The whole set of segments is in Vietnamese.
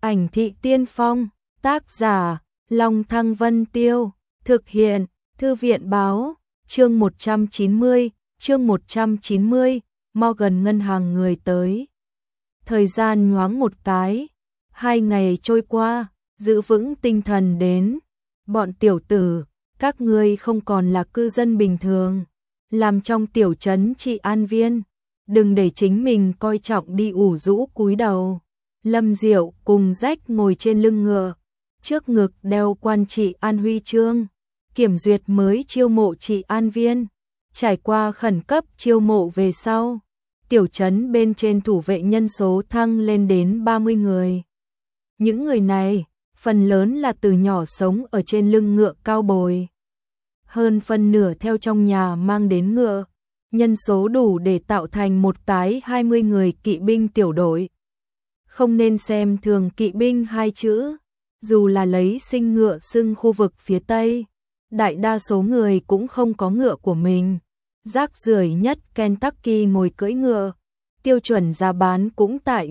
Ảnh thị tiên phong, tác giả, Long Thăng Vân Tiêu, thực hiện, Thư viện báo, chương 190, Morgan ngân hàng người tới. Thời gian nhoáng một cái, 2 ngày trôi qua, giữ vững tinh thần đến. Bọn tiểu tử, các ngươi không còn là cư dân bình thường, làm trong tiểu trấn trị an viên, đừng để chính mình coi trọng đi ủ rũ cúi đầu. Lâm Diệu cùng Rách ngồi trên lưng ngựa, trước ngực đeo quan trị an huy chương, kiểm duyệt mới chiêu mộ trị an viên. Trải qua khẩn cấp chiêu mộ về sau, tiểu trấn bên trên thủ vệ nhân số thăng lên đến 30 người. Những người này, phần lớn là từ nhỏ sống ở trên lưng ngựa cao bồi. Hơn phân nửa theo trong nhà mang đến ngựa, nhân số đủ để tạo thành một cái 20 người kỵ binh tiểu đội. Không nên xem thường kỵ binh hai chữ, dù là lấy sinh ngựa xưng khu vực phía Tây, đại đa số người cũng không có ngựa của mình. Rác rưởi nhất Kentucky ngồi cưỡi ngựa, tiêu chuẩn giá bán cũng tại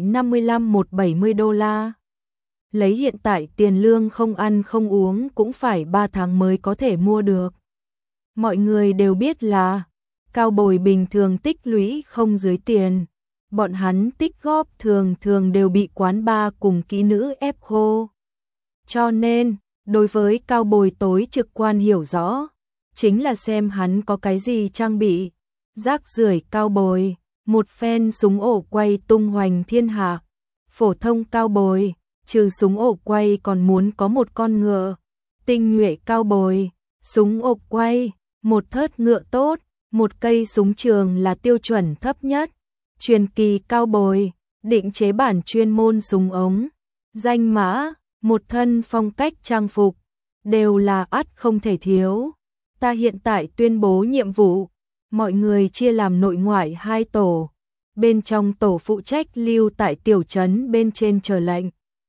55-70 đô la. Lấy hiện tại tiền lương không ăn không uống cũng phải 3 tháng mới có thể mua được. Mọi người đều biết là cao bồi bình thường tích lũy không dưới tiền. Bọn hắn tích góp thường thường đều bị quán bar cùng kỹ nữ ép khô. Cho nên, đối với cao bồi tối trực quan hiểu rõ, chính là xem hắn có cái gì trang bị. Rác rưởi cao bồi, một phen súng ổ quay tung hoành thiên hạ. Phổ thông cao bồi, trừ súng ổ quay còn muốn có một con ngựa. Tinh nhuệ cao bồi, súng ổ quay, một thớt ngựa tốt, một cây súng trường là tiêu chuẩn thấp nhất. Truyền kỳ cao bồi, định chế bản chuyên môn súng ống, danh mã, một thân phong cách trang phục, đều là ắt không thể thiếu. Ta hiện tại tuyên bố nhiệm vụ, mọi người chia làm nội ngoại 2 tổ. Bên trong tổ phụ trách lưu tại tiểu trấn bên trên chờ lệnh.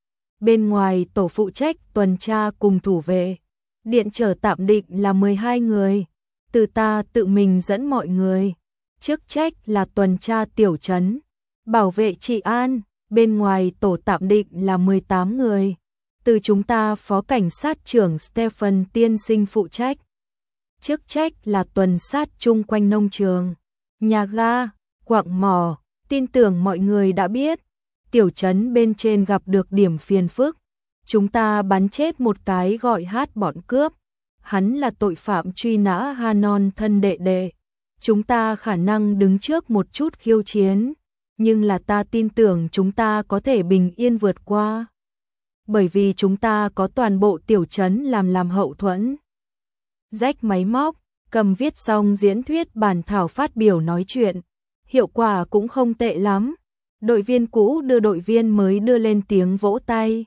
Bên ngoài tổ phụ trách tuần tra cùng thủ vệ. Điện trở tạm định là 12 người, từ ta tự mình dẫn mọi người. Chức trách là tuần tra tiểu trấn, bảo vệ trị an. Bên ngoài tổ tạm định là 18 người, từ chúng ta phó cảnh sát trưởng Stephen tiên sinh phụ trách. Chức trách là tuần sát chung quanh nông trường, nhà ga, quặng mỏ. Tin tưởng mọi người đã biết, tiểu trấn bên trên gặp được điểm phiền phức. Chúng ta bắn chết một cái gọi Hát bọn cướp. Hắn là tội phạm truy nã Hanon thân đệ đệ. Chúng ta khả năng đứng trước một chút khiêu chiến, nhưng là ta tin tưởng chúng ta có thể bình yên vượt qua. Bởi vì chúng ta có toàn bộ tiểu trấn làm hậu thuẫn. Rách máy móc, cầm viết xong diễn thuyết bản thảo phát biểu nói chuyện. Hiệu quả cũng không tệ lắm. Đội viên cũ đưa đội viên mới đưa lên tiếng vỗ tay.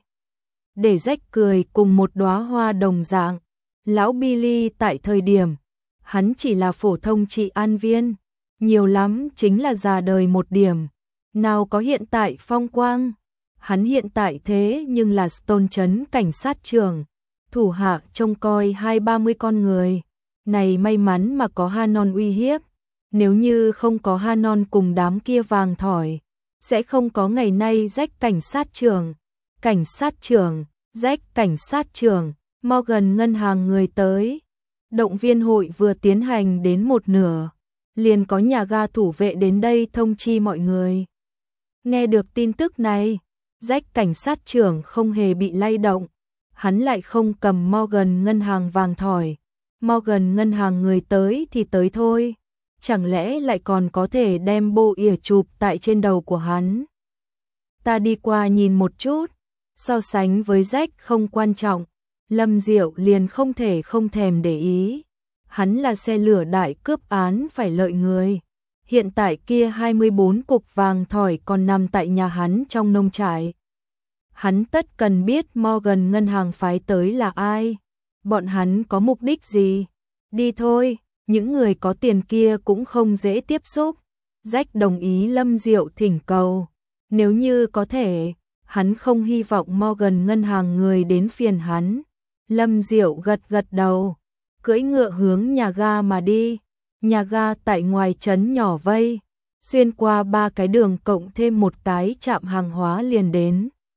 Để Rách cười cùng một đóa hoa đồng dạng. Lão Billy tại thời điểm hắn chỉ là phổ thông trị an viên, nhiều lắm chính là già đời một điểm, nào có hiện tại phong quang. Hắn hiện tại thế nhưng là Stone trấn cảnh sát trưởng, thủ hạ trông coi 20-30 con người. Này may mắn mà có Hanon uy hiếp, nếu như không có Hanon cùng đám kia vàng thỏi, sẽ không có ngày nay. Rách cảnh sát trưởng, Rách cảnh sát trưởng, Morgan ngân hàng người tới. Động viên hội vừa tiến hành đến một nửa, liền có nhà ga thủ vệ đến đây thông chi mọi người. Nghe được tin tức này, Rách cảnh sát trưởng không hề bị lay động. Hắn lại không cầm Morgan ngân hàng vàng thỏi. Morgan ngân hàng người tới thì tới thôi, chẳng lẽ lại còn có thể đem bộ ỉa chụp tại trên đầu của hắn. Ta đi qua nhìn một chút, so sánh với Rách không quan trọng. Lâm Diệu liền không thể không thèm để ý. Hắn là xe lửa đại cướp án phải lợi người. Hiện tại kia 24 cục vàng thỏi còn nằm tại nhà hắn trong nông trại. Hắn tất cần biết Morgan ngân hàng phái tới là ai. Bọn hắn có mục đích gì. Đi thôi, những người có tiền kia cũng không dễ tiếp xúc. Rách đồng ý Lâm Diệu thỉnh cầu. Nếu như có thể, hắn không hy vọng Morgan ngân hàng người đến phiền hắn. Lâm Diệu gật đầu, cưỡi ngựa hướng nhà ga mà đi. Nhà ga tại ngoài trấn nhỏ vây, xuyên qua 3 cái đường cộng thêm một cái trạm hàng hóa liền đến.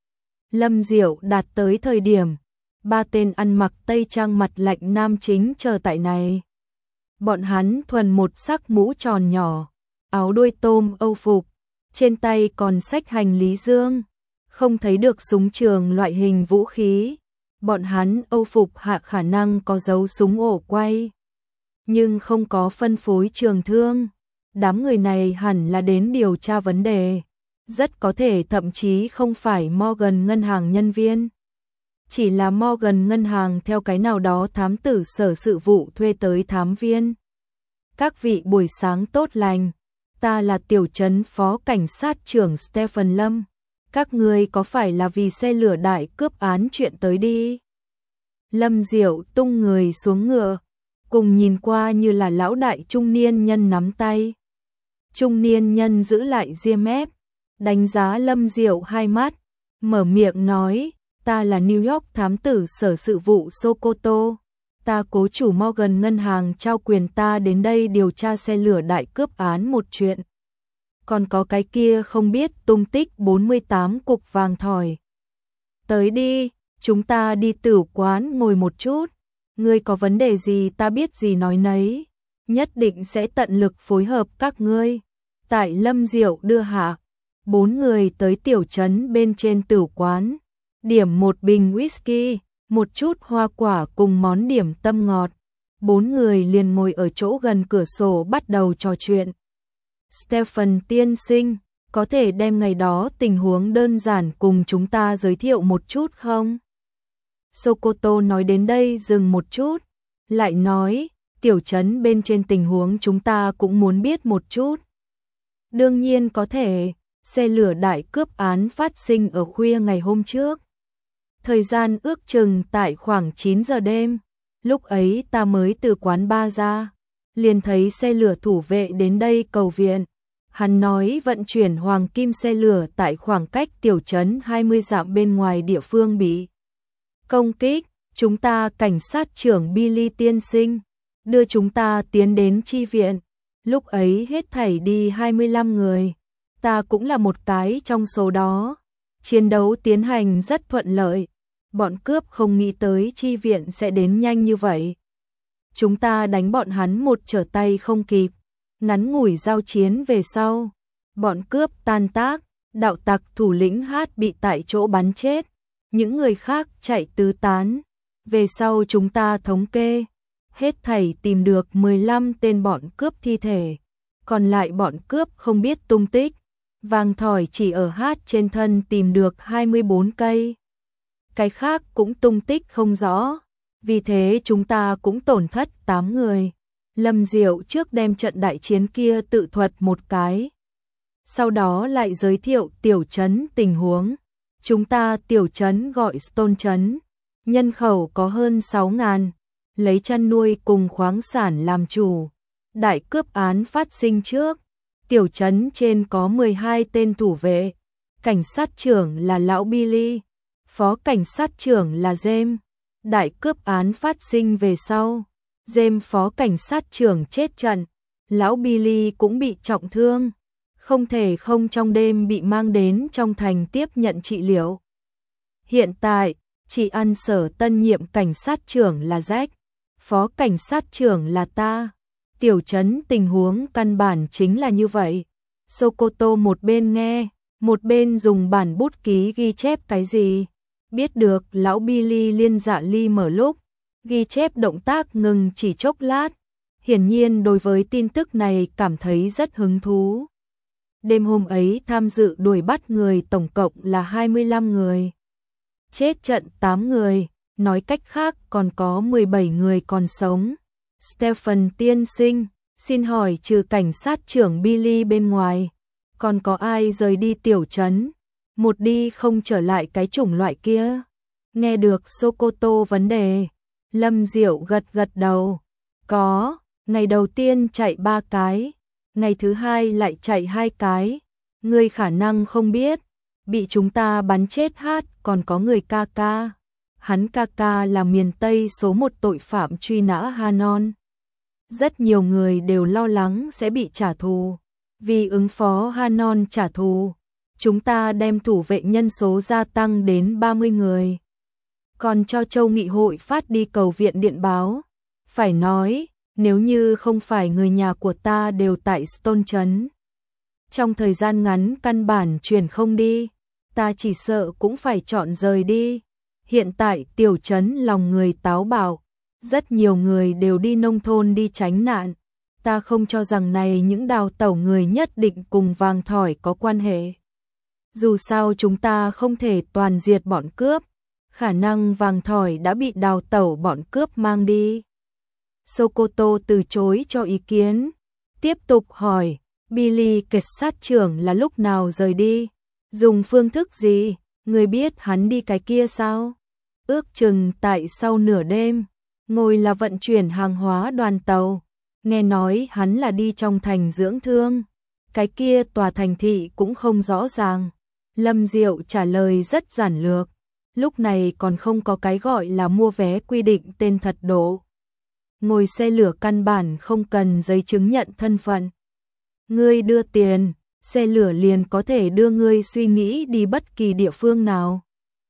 Lâm Diệu đạt tới thời điểm, ba tên ăn mặc tây trang mặt lạnh nam chính chờ tại này. Bọn hắn thuần một sắc mũ tròn nhỏ, áo đuôi tôm âu phục, trên tay còn xách hành lý dương, không thấy được súng trường loại hình vũ khí. Bọn hắn âu phục hạ khả năng có dấu súng ổ quay, nhưng không có phân phối trường thương. Đám người này hẳn là đến điều tra vấn đề, rất có thể thậm chí không phải Morgan ngân hàng nhân viên. Chỉ là Morgan ngân hàng theo cái nào đó thám tử sở sự vụ thuê tới thám viên. Các vị buổi sáng tốt lành, ta là tiểu trấn phó cảnh sát trưởng Stephen Lâm. Các ngươi có phải là vì xe lửa đại cướp án chuyện tới đi? Lâm Diệu tung người xuống ngựa, cùng nhìn qua như là lão đại trung niên nhân nắm tay. Trung niên nhân giữ lại ria mép, đánh giá Lâm Diệu hai mắt, mở miệng nói, ta là New York thám tử sở sự vụ Sokoto. Ta cố chủ Morgan ngân hàng trao quyền ta đến đây điều tra xe lửa đại cướp án một chuyện. Còn có cái kia không biết tung tích 48 cục vàng thỏi. Tới đi, chúng ta đi tửu quán ngồi một chút. Ngươi có vấn đề gì ta biết gì nói nấy. Nhất định sẽ tận lực phối hợp các ngươi. Tại Lâm Diệu đưa hạ, 4 người tới tiểu trấn bên trên tửu quán. Điểm một bình whisky, một chút hoa quả cùng món điểm tâm ngọt. 4 người liền ngồi ở chỗ gần cửa sổ bắt đầu trò chuyện. Stephen tiên sinh, có thể đem ngày đó tình huống đơn giản cùng chúng ta giới thiệu một chút không? Sokoto nói đến đây dừng một chút, lại nói, tiểu trấn bên trên tình huống chúng ta cũng muốn biết một chút. Đương nhiên có thể, xe lửa đại cướp án phát sinh ở khuya ngày hôm trước. Thời gian ước chừng tại khoảng 9 giờ đêm, lúc ấy ta mới từ quán bar ra, liền thấy xe lửa thủ vệ đến đây cầu viện. Hắn nói vận chuyển hoàng kim xe lửa tại khoảng cách tiểu trấn 20 dặm bên ngoài địa phương bị công kích. Chúng ta cảnh sát trưởng Billy tiên sinh đưa chúng ta tiến đến chi viện. Lúc ấy hết thảy đi 25 người, ta cũng là một cái trong số đó. Chiến đấu tiến hành rất thuận lợi, bọn cướp không nghĩ tới chi viện sẽ đến nhanh như vậy. Chúng ta đánh bọn hắn một trở tay không kịp, ngắn ngủi giao chiến về sau, bọn cướp tan tác, đạo tặc thủ lĩnh Hát bị tại chỗ bắn chết, những người khác chạy tứ tán. Về sau chúng ta thống kê, hết thảy tìm được 15 tên bọn cướp thi thể, còn lại bọn cướp không biết tung tích. Vàng thỏi chỉ ở Hát trên thân tìm được 24 cây, cái khác cũng tung tích không rõ, vì thế chúng ta cũng tổn thất 8 người. Lâm Diệu trước đem trận đại chiến kia tự thuật một cái, sau đó lại giới thiệu tiểu trấn tình huống. Chúng ta tiểu trấn gọi Stone trấn, nhân khẩu có hơn 6.000, lấy chăn nuôi cùng khoáng sản làm chủ. Đại cướp án phát sinh trước, tiểu trấn trên có 12 tên thủ vệ, cảnh sát trưởng là lão Billy, phó cảnh sát trưởng là James. Đại cướp án phát sinh về sau, James phó cảnh sát trưởng chết trận, lão Billy cũng bị trọng thương, không thể không trong đêm bị mang đến trong thành tiếp nhận trị liệu. Hiện tại, chỉ ăn sở tân nhiệm cảnh sát trưởng là Jack, phó cảnh sát trưởng là ta. Tiểu trấn tình huống căn bản chính là như vậy. Sokoto một bên nghe, một bên dùng bản bút ký ghi chép cái gì. Biết được lão Billy liên dạ ly mở lúc, ghi chép động tác ngừng chỉ chốc lát. Hiển nhiên đối với tin tức này cảm thấy rất hứng thú. Đêm hôm ấy tham dự đuổi bắt người tổng cộng là 25 người. Chết trận 8 người, nói cách khác còn có 17 người còn sống. Stephen tiên sinh, xin hỏi trừ cảnh sát trưởng Billy bên ngoài, còn có ai rời đi tiểu trấn? Một đi không trở lại cái chủng loại kia. Nghe được Sokoto vấn đề, Lâm Diệu gật gật đầu. Có, ngày đầu tiên chạy 3 cái, ngày thứ hai lại chạy 2 cái. Người khả năng không biết, bị chúng ta bắn chết Hát còn có người Kaka. Hắn Kaka là miền Tây số 1 tội phạm truy nã Hanon. Rất nhiều người đều lo lắng sẽ bị trả thù. Vì ứng phó Hanon trả thù, chúng ta đem thủ vệ nhân số gia tăng đến 30 người. Còn cho Châu Nghị hội phát đi cầu viện điện báo. Phải nói, nếu như không phải người nhà của ta đều tại Stone Trấn, trong thời gian ngắn căn bản chuyển không đi, ta chỉ sợ cũng phải chọn rời đi. Hiện tại tiểu trấn lòng người táo bạo, rất nhiều người đều đi nông thôn đi tránh nạn. Ta không cho rằng này những đào tẩu người nhất định cùng vàng thỏi có quan hệ. Dù sao chúng ta không thể toàn diệt bọn cướp, khả năng vàng thỏi đã bị đào tẩu bọn cướp mang đi. Sokoto từ chối cho ý kiến, tiếp tục hỏi, Billy cảnh sát trưởng là lúc nào rời đi? Dùng phương thức gì? Người biết hắn đi cái kia sao? Ước chừng tại sau nửa đêm, ngồi là vận chuyển hàng hóa đoàn tàu. Nghe nói hắn là đi trong thành dưỡng thương. Cái kia tòa thành thị cũng không rõ ràng. Lâm Diệu trả lời rất giản lược. Lúc này còn không có cái gọi là mua vé quy định tên thật độ. Ngồi xe lửa căn bản không cần giấy chứng nhận thân phận. Ngươi đưa tiền, xe lửa liền có thể đưa ngươi suy nghĩ đi bất kỳ địa phương nào.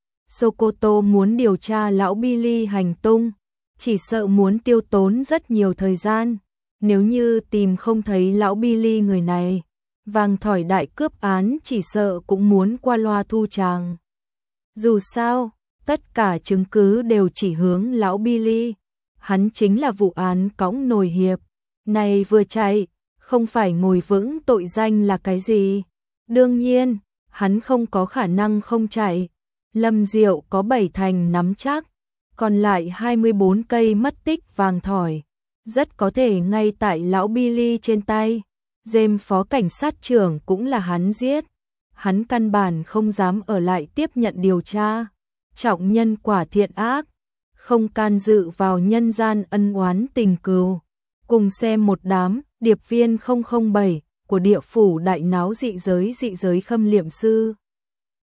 Sokoto muốn điều tra lão Billy hành tung, chỉ sợ muốn tiêu tốn rất nhiều thời gian. Nếu như tìm không thấy lão Billy người này, vàng thỏi đại cướp án chỉ sợ cũng muốn qua loa thu tràng. Dù sao, tất cả chứng cứ đều chỉ hướng lão Billy. Hắn chính là vụ án cõng nồi hiệp. Này vừa chạy, không phải ngồi vững tội danh là cái gì? Đương nhiên, hắn không có khả năng không chạy. Lâm Diệu có 7 thành nắm chắc, còn lại 24 cây mất tích vàng thỏi. Rất có thể ngay tại lão Billy trên tay. James phó cảnh sát trưởng cũng là hắn giết. Hắn căn bản không dám ở lại tiếp nhận điều tra. Trọng nhân quả thiện ác, không can dự vào nhân gian ân oán tình cừu. Cùng xem một đám điệp viên 007 của địa phủ đại náo dị giới khâm liệm sư.